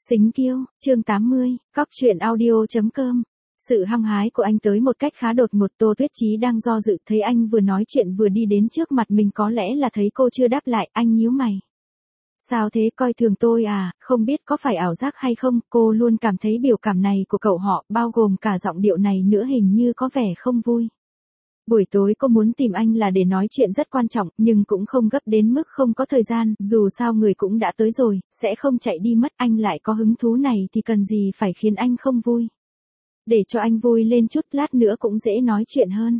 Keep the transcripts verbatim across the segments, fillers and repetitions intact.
Xính Kiêu, chương tám mươi, cóc truyện audio chấm com. Sự hăng hái của anh tới một cách khá đột ngột. Tô Tuyết Chí đang do dự, thấy anh vừa nói chuyện vừa đi đến trước mặt mình, có lẽ là thấy cô chưa đáp lại, anh nhíu mày. Sao thế, coi thường tôi à, không biết có phải ảo giác hay không, cô luôn cảm thấy biểu cảm này của cậu họ, bao gồm cả giọng điệu này nữa, hình như có vẻ không vui. Buổi tối cô muốn tìm anh là để nói chuyện rất quan trọng, nhưng cũng không gấp đến mức không có thời gian, dù sao người cũng đã tới rồi, sẽ không chạy đi mất, anh lại có hứng thú này thì cần gì phải khiến anh không vui. Để cho anh vui lên chút, lát nữa cũng dễ nói chuyện hơn.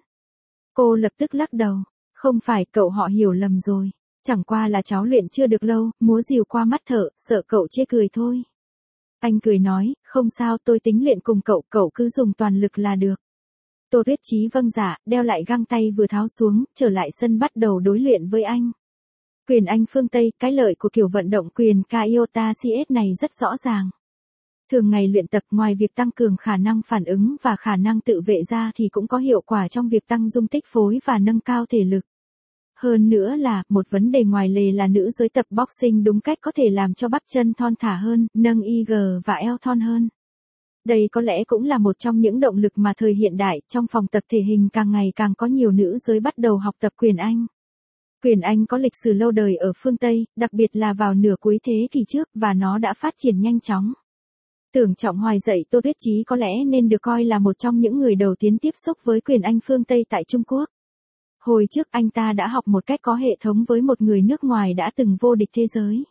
Cô lập tức lắc đầu, không phải, cậu họ hiểu lầm rồi. Chẳng qua là cháu luyện chưa được lâu, múa rìu qua mắt thợ, sợ cậu chê cười thôi. Anh cười nói, không sao, tôi tính luyện cùng cậu, cậu cứ dùng toàn lực là được. Tô Tuyết Chí vâng dạ, đeo lại găng tay vừa tháo xuống, trở lại sân bắt đầu đối luyện với anh. Quyền Anh phương Tây, cái lợi của kiểu vận động quyền Kaiota xê ét này rất rõ ràng. Thường ngày luyện tập, ngoài việc tăng cường khả năng phản ứng và khả năng tự vệ ra thì cũng có hiệu quả trong việc tăng dung tích phối và nâng cao thể lực. Hơn nữa là, một vấn đề ngoài lề là nữ giới tập boxing đúng cách có thể làm cho bắp chân thon thả hơn, nâng i giê và eo thon hơn. Đây có lẽ cũng là một trong những động lực mà thời hiện đại, trong phòng tập thể hình càng ngày càng có nhiều nữ giới bắt đầu học tập quyền Anh. Quyền Anh có lịch sử lâu đời ở phương Tây, đặc biệt là vào nửa cuối thế kỷ trước, và nó đã phát triển nhanh chóng. Tưởng Trọng Hoài dạy Tô Tuyết Chí có lẽ nên được coi là một trong những người đầu tiên tiếp xúc với quyền Anh phương Tây tại Trung Quốc. Hồi trước anh ta đã học một cách có hệ thống với một người nước ngoài đã từng vô địch thế giới.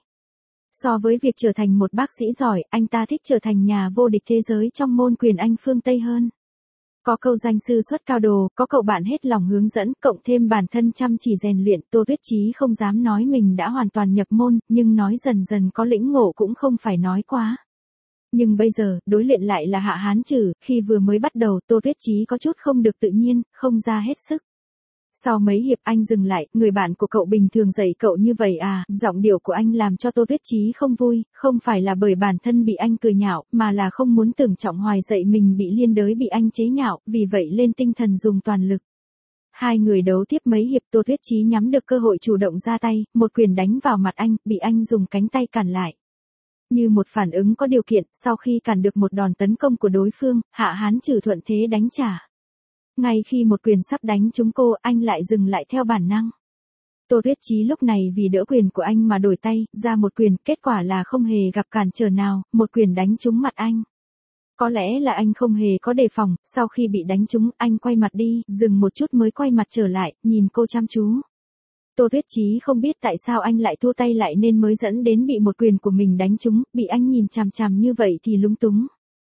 So với việc trở thành một bác sĩ giỏi, anh ta thích trở thành nhà vô địch thế giới trong môn quyền Anh phương Tây hơn. Có câu danh sư xuất cao đồ, có cậu bạn hết lòng hướng dẫn, cộng thêm bản thân chăm chỉ rèn luyện, Tô Tuyết Chí không dám nói mình đã hoàn toàn nhập môn, nhưng nói dần dần có lĩnh ngộ cũng không phải nói quá. Nhưng bây giờ, đối luyện lại là Hạ Hán Trử, khi vừa mới bắt đầu, Tô Tuyết Chí có chút không được tự nhiên, không ra hết sức. Sau mấy hiệp anh dừng lại, người bạn của cậu bình thường dạy cậu như vậy à, giọng điệu của anh làm cho Tô Tuyết Chí không vui, không phải là bởi bản thân bị anh cười nhạo, mà là không muốn Tưởng Trọng Hoài dạy mình bị liên đới bị anh chế nhạo, vì vậy lên tinh thần dùng toàn lực. Hai người đấu tiếp mấy hiệp, Tô Tuyết Chí nhắm được cơ hội chủ động ra tay, một quyền đánh vào mặt anh, bị anh dùng cánh tay cản lại. Như một phản ứng có điều kiện, sau khi cản được một đòn tấn công của đối phương, Hạ Hán Trử thuận thế đánh trả. Ngay khi một quyền sắp đánh trúng cô, anh lại dừng lại theo bản năng. Tô Tuyết Chí lúc này vì đỡ quyền của anh mà đổi tay, ra một quyền, kết quả là không hề gặp cản trở nào, một quyền đánh trúng mặt anh. Có lẽ là anh không hề có đề phòng, sau khi bị đánh trúng, anh quay mặt đi, dừng một chút mới quay mặt trở lại, nhìn cô chăm chú. Tô Tuyết Chí không biết tại sao anh lại thua tay lại nên mới dẫn đến bị một quyền của mình đánh trúng, bị anh nhìn chằm chằm như vậy thì lúng túng.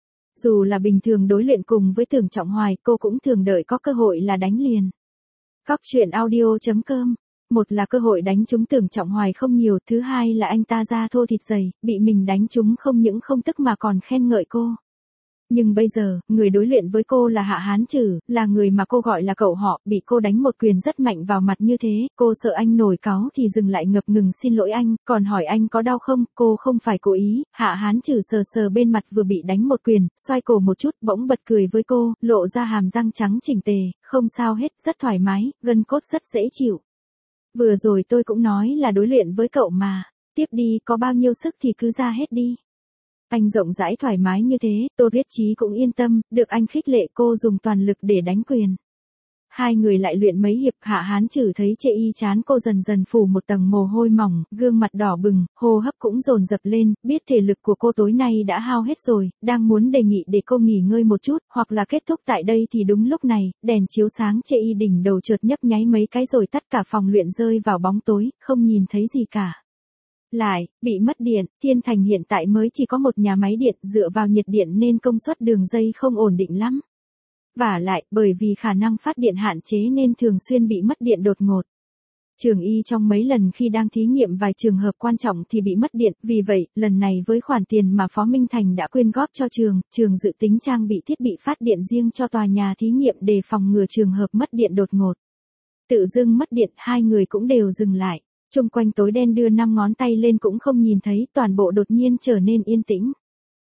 Dù là bình thường đối luyện cùng với Tưởng Trọng Hoài, cô cũng thường đợi có cơ hội là đánh liền. Cóc truyện audio chấm com. Một là cơ hội đánh trúng Tưởng Trọng Hoài không nhiều, thứ hai là anh ta da thô thịt dày, bị mình đánh trúng không những không tức mà còn khen ngợi cô. Nhưng bây giờ, người đối luyện với cô là Hạ Hán Trử, là người mà cô gọi là cậu họ, bị cô đánh một quyền rất mạnh vào mặt như thế, cô sợ anh nổi cáu thì dừng lại ngập ngừng xin lỗi anh, còn hỏi anh có đau không, cô không phải cố ý. Hạ Hán Trử sờ sờ bên mặt vừa bị đánh một quyền, xoay cổ một chút, bỗng bật cười với cô, lộ ra hàm răng trắng chỉnh tề, không sao hết, rất thoải mái, gân cốt rất dễ chịu. Vừa rồi tôi cũng nói là đối luyện với cậu mà, tiếp đi, có bao nhiêu sức thì cứ ra hết đi. Anh rộng rãi thoải mái như thế, Tô Tuyết Chí cũng yên tâm, được anh khích lệ cô dùng toàn lực để đánh quyền. Hai người lại luyện mấy hiệp, Hạ Hán Trử thấy chê y chán cô dần dần phủ một tầng mồ hôi mỏng, gương mặt đỏ bừng, hô hấp cũng dồn dập lên, biết thể lực của cô tối nay đã hao hết rồi, đang muốn đề nghị để cô nghỉ ngơi một chút, hoặc là kết thúc tại đây thì đúng lúc này, đèn chiếu sáng chê y đỉnh đầu chợt nhấp nháy mấy cái rồi tắt, cả phòng luyện rơi vào bóng tối, không nhìn thấy gì cả. Lại, bị mất điện, Thiên Thành hiện tại mới chỉ có một nhà máy điện, dựa vào nhiệt điện nên công suất đường dây không ổn định lắm. Vả lại, bởi vì khả năng phát điện hạn chế nên thường xuyên bị mất điện đột ngột. Trường Y trong mấy lần khi đang thí nghiệm vài trường hợp quan trọng thì bị mất điện, vì vậy, lần này với khoản tiền mà Phó Minh Thành đã quyên góp cho trường, trường dự tính trang bị thiết bị phát điện riêng cho tòa nhà thí nghiệm để phòng ngừa trường hợp mất điện đột ngột. Tự dưng mất điện, hai người cũng đều dừng lại. Chung quanh tối đen, đưa năm ngón tay lên cũng không nhìn thấy, toàn bộ đột nhiên trở nên yên tĩnh.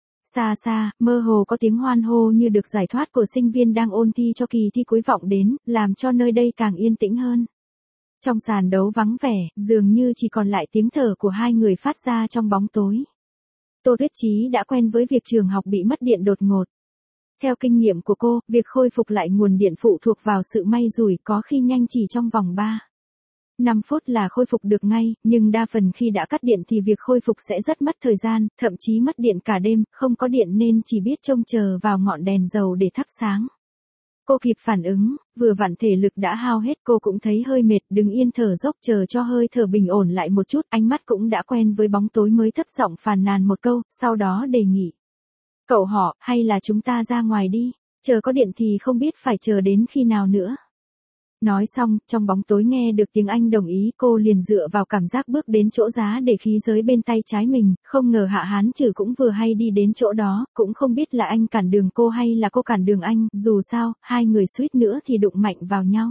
Xa xa, mơ hồ có tiếng hoan hô như được giải thoát của sinh viên đang ôn thi cho kỳ thi cuối vọng đến, làm cho nơi đây càng yên tĩnh hơn. Trong sàn đấu vắng vẻ, dường như chỉ còn lại tiếng thở của hai người phát ra trong bóng tối. Tô Tuyết Chí đã quen với việc trường học bị mất điện đột ngột. Theo kinh nghiệm của cô, việc khôi phục lại nguồn điện phụ thuộc vào sự may rủi, có khi nhanh chỉ trong vòng ba năm phút là khôi phục được ngay, nhưng đa phần khi đã cắt điện thì việc khôi phục sẽ rất mất thời gian, thậm chí mất điện cả đêm, không có điện nên chỉ biết trông chờ vào ngọn đèn dầu để thắp sáng. Cô kịp phản ứng, vừa vặn thể lực đã hao hết, cô cũng thấy hơi mệt, đứng yên thở dốc chờ cho hơi thở bình ổn lại một chút, ánh mắt cũng đã quen với bóng tối mới thấp giọng phàn nàn một câu, sau đó đề nghị. Cậu họ, hay là chúng ta ra ngoài đi, chờ có điện thì không biết phải chờ đến khi nào nữa. Nói xong, trong bóng tối nghe được tiếng anh đồng ý, cô liền dựa vào cảm giác bước đến chỗ giá để khí giới bên tay trái mình, không ngờ Hạ Hán Trừ cũng vừa hay đi đến chỗ đó, cũng không biết là anh cản đường cô hay là cô cản đường anh, dù sao, hai người suýt nữa thì đụng mạnh vào nhau.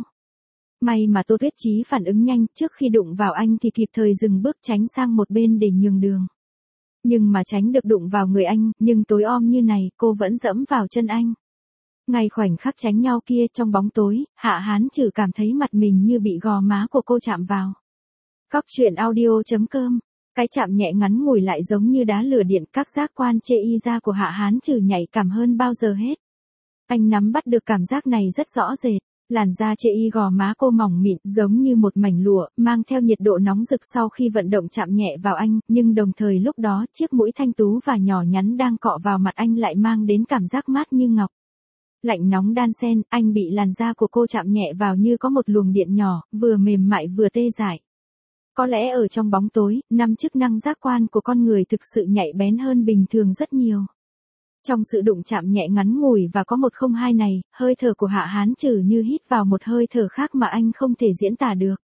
May mà Tô Tuyết Chí phản ứng nhanh, trước khi đụng vào anh thì kịp thời dừng bước tránh sang một bên để nhường đường. Nhưng mà tránh được đụng vào người anh, nhưng tối om như này, cô vẫn dẫm vào chân anh. Ngay khoảnh khắc tránh nhau kia trong bóng tối, Hạ Hán Trừ cảm thấy mặt mình như bị gò má của cô chạm vào. Cóc truyện audio chấm com. Cái chạm nhẹ ngắn ngủi lại giống như đá lửa điện, các giác quan chê y ra của Hạ Hán Trừ nhạy cảm hơn bao giờ hết. Anh nắm bắt được cảm giác này rất rõ rệt. Làn da chê y gò má cô mỏng mịn, giống như một mảnh lụa, mang theo nhiệt độ nóng rực sau khi vận động chạm nhẹ vào anh, nhưng đồng thời lúc đó chiếc mũi thanh tú và nhỏ nhắn đang cọ vào mặt anh lại mang đến cảm giác mát như ngọc. Lạnh nóng đan xen, anh bị làn da của cô chạm nhẹ vào như có một luồng điện nhỏ, vừa mềm mại vừa tê dại. Có lẽ ở trong bóng tối, năm chức năng giác quan của con người thực sự nhạy bén hơn bình thường rất nhiều. Trong sự đụng chạm nhẹ ngắn ngủi và có một không hai này, hơi thở của Hạ Hán Trừ như hít vào một hơi thở khác mà anh không thể diễn tả được.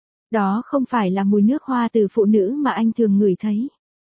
Đó không phải là mùi nước hoa từ phụ nữ mà anh thường ngửi thấy.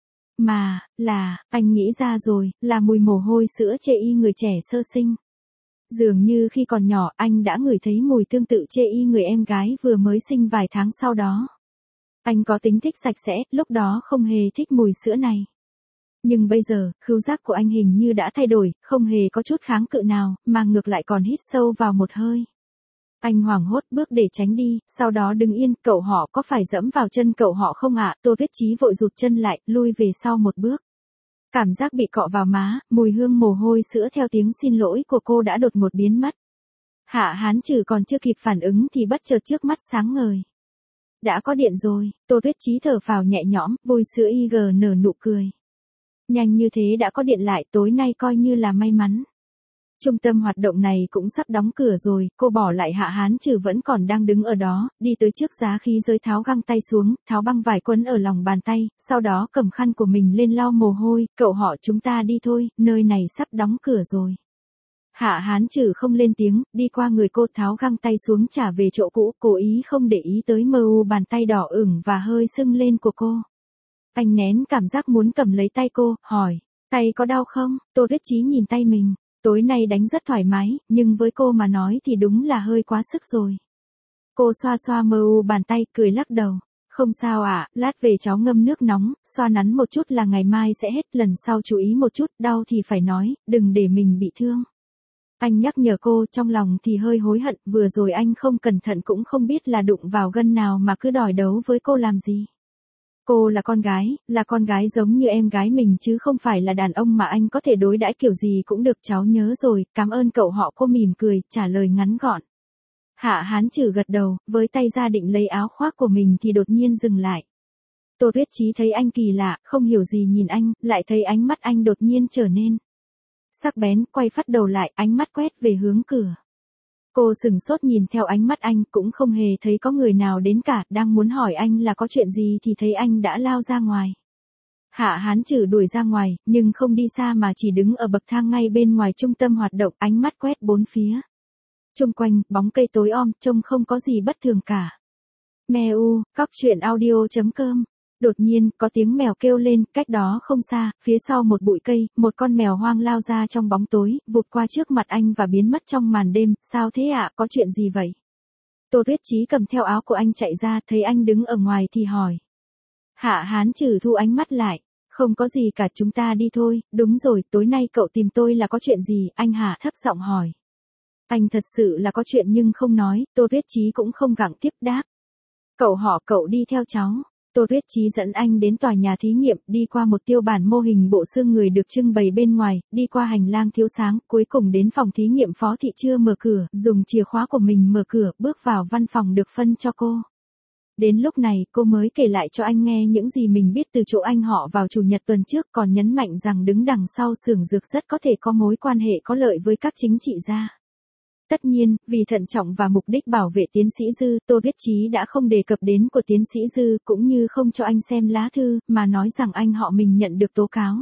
Mà, là, anh nghĩ ra rồi, là mùi mồ hôi sữa chê y người trẻ sơ sinh. Dường như khi còn nhỏ anh đã ngửi thấy mùi tương tự chê y người em gái vừa mới sinh vài tháng sau đó. Anh có tính thích sạch sẽ, lúc đó không hề thích mùi sữa này. Nhưng bây giờ, khứu giác của anh hình như đã thay đổi, không hề có chút kháng cự nào, mà ngược lại còn hít sâu vào một hơi. Anh hoảng hốt bước để tránh đi, sau đó đứng yên, cậu họ có phải dẫm vào chân cậu họ không ạ? Tô Tuyết Chí vội rụt chân lại, lui về sau một bước. Cảm giác bị cọ vào má, mùi hương mồ hôi sữa theo tiếng xin lỗi của cô đã đột ngột biến mất. Hạ Hán Trừ còn chưa kịp phản ứng thì bất chợt trước mắt sáng ngời. Đã có điện rồi, Tô Tuyết Chí thở phào nhẹ nhõm, vui sữa y gờ nở nụ cười. Nhanh như thế đã có điện lại, tối nay coi như là may mắn. Trung tâm hoạt động này cũng sắp đóng cửa rồi, cô bỏ lại Hạ Hán Trừ vẫn còn đang đứng ở đó, đi tới trước giá khí giới tháo găng tay xuống, tháo băng vải quấn ở lòng bàn tay, sau đó cầm khăn của mình lên lau mồ hôi, cậu họ chúng ta đi thôi, nơi này sắp đóng cửa rồi. Hạ Hán Trừ không lên tiếng, đi qua người cô tháo găng tay xuống trả về chỗ cũ, cố ý không để ý tới mờ u bàn tay đỏ ửng và hơi sưng lên của cô. Anh nén cảm giác muốn cầm lấy tay cô, hỏi, tay có đau không? Tô Tuyết Chí nhìn tay mình. Tối nay đánh rất thoải mái, nhưng với cô mà nói thì đúng là hơi quá sức rồi. Cô xoa xoa mờ u bàn tay, cười lắc đầu. Không sao ạ, à, lát về cháu ngâm nước nóng, xoa nắn một chút là ngày mai sẽ hết, lần sau chú ý một chút, đau thì phải nói, đừng để mình bị thương. Anh nhắc nhở cô, trong lòng thì hơi hối hận, vừa rồi anh không cẩn thận cũng không biết là đụng vào gân nào mà cứ đòi đấu với cô làm gì. Cô là con gái, là con gái giống như em gái mình chứ không phải là đàn ông mà anh có thể đối đãi kiểu gì cũng được, cháu nhớ rồi, cảm ơn cậu họ. Cô mỉm cười, trả lời ngắn gọn. Hạ Hán Trừ gật đầu, với tay ra định lấy áo khoác của mình thì đột nhiên dừng lại. Tô Tuyết Chí thấy anh kỳ lạ, không hiểu gì nhìn anh, lại thấy ánh mắt anh đột nhiên trở nên sắc bén, quay phát đầu lại, ánh mắt quét về hướng cửa. Cô sừng sốt nhìn theo ánh mắt anh, cũng không hề thấy có người nào đến cả, đang muốn hỏi anh là có chuyện gì thì thấy anh đã lao ra ngoài. Hạ Hán Trừ đuổi ra ngoài, nhưng không đi xa mà chỉ đứng ở bậc thang ngay bên ngoài trung tâm hoạt động, ánh mắt quét bốn phía. Xung quanh, bóng cây tối om, trông không có gì bất thường cả. Mèo, cóc truyện audio chấm com. Đột nhiên, có tiếng mèo kêu lên, cách đó không xa, phía sau một bụi cây, một con mèo hoang lao ra trong bóng tối, vụt qua trước mặt anh và biến mất trong màn đêm. Sao thế ạ, à? Có chuyện gì vậy? Tô Tuyết Chí cầm theo áo của anh chạy ra, thấy anh đứng ở ngoài thì hỏi. Hạ Hán Trừ thu ánh mắt lại. Không có gì cả, chúng ta đi thôi. Đúng rồi, tối nay cậu tìm tôi là có chuyện gì? Anh Hạ thấp giọng hỏi. Anh thật sự là có chuyện nhưng không nói, Tô Tuyết Chí cũng không gặng tiếp đáp. Cậu họ, cậu đi theo cháu. Tô Tuyết Chí dẫn anh đến tòa nhà thí nghiệm, đi qua một tiêu bản mô hình bộ xương người được trưng bày bên ngoài, đi qua hành lang thiếu sáng, cuối cùng đến phòng thí nghiệm Phó Thị chưa mở cửa, dùng chìa khóa của mình mở cửa, bước vào văn phòng được phân cho cô. Đến lúc này, cô mới kể lại cho anh nghe những gì mình biết từ chỗ anh họ vào chủ nhật tuần trước, còn nhấn mạnh rằng đứng đằng sau xưởng dược rất có thể có mối quan hệ có lợi với các chính trị gia. Tất nhiên, vì thận trọng và mục đích bảo vệ tiến sĩ Dư, Tô Tuyết Chí đã không đề cập đến của tiến sĩ Dư, cũng như không cho anh xem lá thư, mà nói rằng anh họ mình nhận được tố cáo.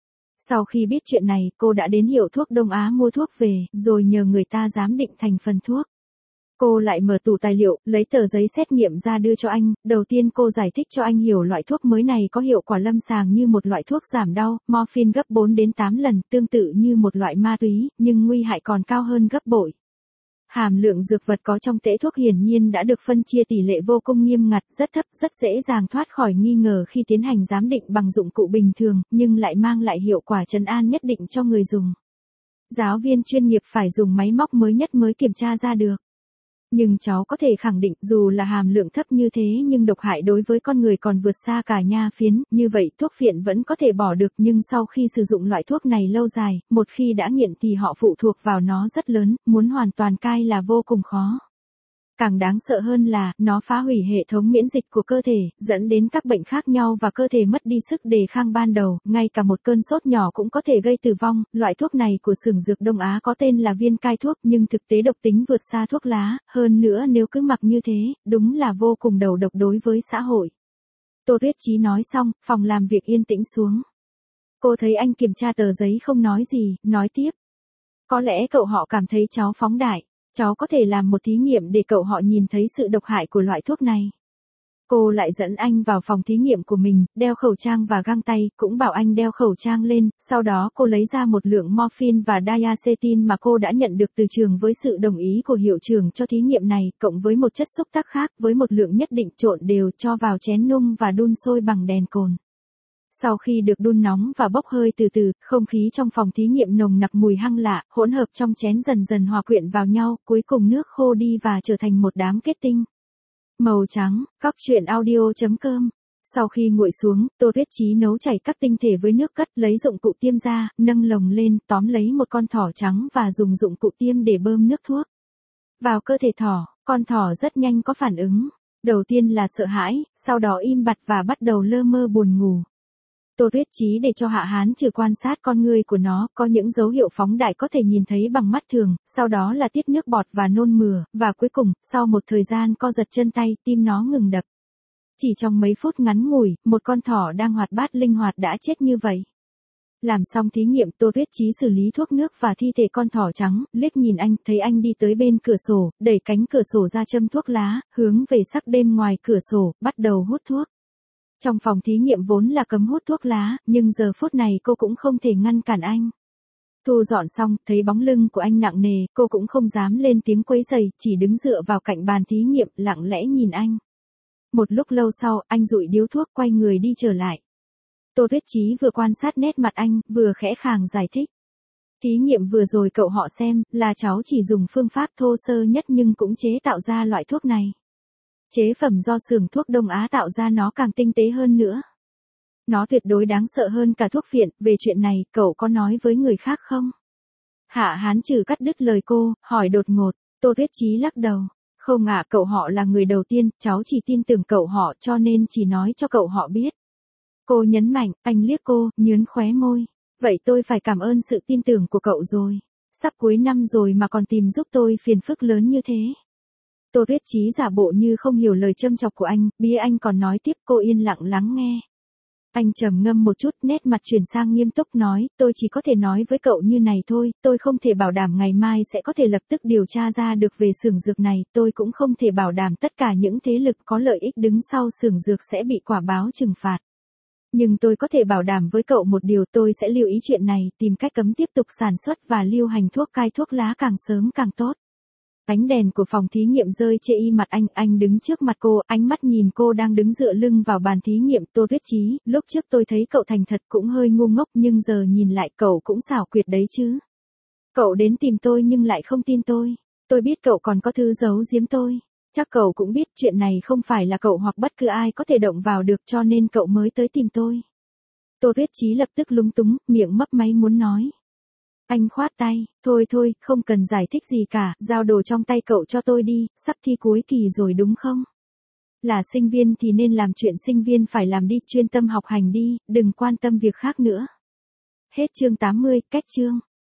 Sau khi biết chuyện này, cô đã đến hiệu thuốc Đông Á mua thuốc về, rồi nhờ người ta giám định thành phần thuốc. Cô lại mở tủ tài liệu, lấy tờ giấy xét nghiệm ra đưa cho anh, đầu tiên cô giải thích cho anh hiểu loại thuốc mới này có hiệu quả lâm sàng như một loại thuốc giảm đau, morphine gấp bốn đến tám lần, tương tự như một loại ma túy, nhưng nguy hại còn cao hơn gấp bội. Hàm lượng dược vật có trong tễ thuốc hiển nhiên đã được phân chia tỷ lệ vô cùng nghiêm ngặt, rất thấp, rất dễ dàng thoát khỏi nghi ngờ khi tiến hành giám định bằng dụng cụ bình thường, nhưng lại mang lại hiệu quả trấn an nhất định cho người dùng. Giáo viên chuyên nghiệp phải dùng máy móc mới nhất mới kiểm tra ra được. Nhưng cháu có thể khẳng định dù là hàm lượng thấp như thế nhưng độc hại đối với con người còn vượt xa cả nha phiến, như vậy thuốc phiện vẫn có thể bỏ được nhưng sau khi sử dụng loại thuốc này lâu dài, một khi đã nghiện thì họ phụ thuộc vào nó rất lớn, muốn hoàn toàn cai là vô cùng khó. Càng đáng sợ hơn là, nó phá hủy hệ thống miễn dịch của cơ thể, dẫn đến các bệnh khác nhau và cơ thể mất đi sức đề kháng ban đầu, ngay cả một cơn sốt nhỏ cũng có thể gây tử vong. Loại thuốc này của xưởng dược Đông Á có tên là viên cai thuốc nhưng thực tế độc tính vượt xa thuốc lá, hơn nữa nếu cứ mặc như thế, đúng là vô cùng đầu độc đối với xã hội. Tô Tuyết Chí nói xong, phòng làm việc yên tĩnh xuống. Cô thấy anh kiểm tra tờ giấy không nói gì, nói tiếp. Có lẽ cậu họ cảm thấy cháu phóng đại. Cháu có thể làm một thí nghiệm để cậu họ nhìn thấy sự độc hại của loại thuốc này. Cô lại dẫn anh vào phòng thí nghiệm của mình, đeo khẩu trang và găng tay, cũng bảo anh đeo khẩu trang lên, sau đó cô lấy ra một lượng morphine và diacetyl mà cô đã nhận được từ trường với sự đồng ý của hiệu trưởng cho thí nghiệm này, cộng với một chất xúc tác khác với một lượng nhất định trộn đều cho vào chén nung và đun sôi bằng đèn cồn. Sau khi được đun nóng và bốc hơi từ từ, không khí trong phòng thí nghiệm nồng nặc mùi hăng lạ, hỗn hợp trong chén dần dần hòa quyện vào nhau, cuối cùng nước khô đi và trở thành một đám kết tinh. Màu trắng, cóc truyện audio chấm com. Sau khi nguội xuống, Tô Tuyết Chí nấu chảy các tinh thể với nước cất, lấy dụng cụ tiêm ra, nâng lồng lên, tóm lấy một con thỏ trắng và dùng dụng cụ tiêm để bơm nước thuốc vào cơ thể thỏ. Con thỏ rất nhanh có phản ứng. Đầu tiên là sợ hãi, sau đó im bặt và bắt đầu lơ mơ buồn ngủ. Tô Tuyết Chí để cho Hạ Hán Trừ quan sát con ngươi của nó, có những dấu hiệu phóng đại có thể nhìn thấy bằng mắt thường, sau đó là tiết nước bọt và nôn mửa, và cuối cùng, sau một thời gian co giật chân tay, tim nó ngừng đập. Chỉ trong mấy phút ngắn ngủi, một con thỏ đang hoạt bát linh hoạt đã chết như vậy. Làm xong thí nghiệm, Tô Tuyết Chí xử lý thuốc nước và thi thể con thỏ trắng, liếc nhìn anh, thấy anh đi tới bên cửa sổ, đẩy cánh cửa sổ ra châm thuốc lá, hướng về sắc đêm ngoài cửa sổ, bắt đầu hút thuốc. Trong phòng thí nghiệm vốn là cấm hút thuốc lá, nhưng giờ phút này cô cũng không thể ngăn cản anh. Thu dọn xong, thấy bóng lưng của anh nặng nề, cô cũng không dám lên tiếng quấy rầy, chỉ đứng dựa vào cạnh bàn thí nghiệm, lặng lẽ nhìn anh. Một lúc lâu sau, anh dụi điếu thuốc, quay người đi trở lại. Tô Tuyết Chí vừa quan sát nét mặt anh, vừa khẽ khàng giải thích. Thí nghiệm vừa rồi cậu họ xem, là cháu chỉ dùng phương pháp thô sơ nhất nhưng cũng chế tạo ra loại thuốc này. Chế phẩm do xưởng thuốc Đông Á tạo ra nó càng tinh tế hơn nữa. Nó tuyệt đối đáng sợ hơn cả thuốc phiện, về chuyện này, cậu có nói với người khác không? Hạ Hán Trừ cắt đứt lời cô, hỏi đột ngột. Tô Tuyết Chí lắc đầu. Không ạ, cậu họ là người đầu tiên, cháu chỉ tin tưởng cậu họ cho nên chỉ nói cho cậu họ biết. Cô nhấn mạnh, anh liếc cô, nhướng khóe môi. Vậy tôi phải cảm ơn sự tin tưởng của cậu rồi. Sắp cuối năm rồi mà còn tìm giúp tôi phiền phức lớn như thế. Tô Tuyết Chí giả bộ như không hiểu lời châm chọc của anh, bía anh còn nói tiếp, cô yên lặng lắng nghe. Anh trầm ngâm một chút, nét mặt chuyển sang nghiêm túc nói, tôi chỉ có thể nói với cậu như này thôi, tôi không thể bảo đảm ngày mai sẽ có thể lập tức điều tra ra được về xưởng dược này, tôi cũng không thể bảo đảm tất cả những thế lực có lợi ích đứng sau xưởng dược sẽ bị quả báo trừng phạt. Nhưng tôi có thể bảo đảm với cậu một điều, tôi sẽ lưu ý chuyện này, tìm cách cấm tiếp tục sản xuất và lưu hành thuốc cai thuốc lá càng sớm càng tốt. Ánh đèn của phòng thí nghiệm rơi chê y mặt anh, anh đứng trước mặt cô, ánh mắt nhìn cô đang đứng dựa lưng vào bàn thí nghiệm. Tô Tuyết Chí, lúc trước tôi thấy cậu thành thật cũng hơi ngu ngốc nhưng giờ nhìn lại cậu cũng xảo quyệt đấy chứ. Cậu đến tìm tôi nhưng lại không tin tôi. Tôi biết cậu còn có thứ giấu giếm tôi. Chắc cậu cũng biết chuyện này không phải là cậu hoặc bất cứ ai có thể động vào được cho nên cậu mới tới tìm tôi. Tô Tuyết Chí lập tức lúng túng, miệng mấp máy muốn nói. Anh khoát tay, thôi thôi, không cần giải thích gì cả, giao đồ trong tay cậu cho tôi đi, sắp thi cuối kỳ rồi đúng không? Là sinh viên thì nên làm chuyện sinh viên phải làm đi, chuyên tâm học hành đi, đừng quan tâm việc khác nữa. Hết chương tám mươi, cách chương.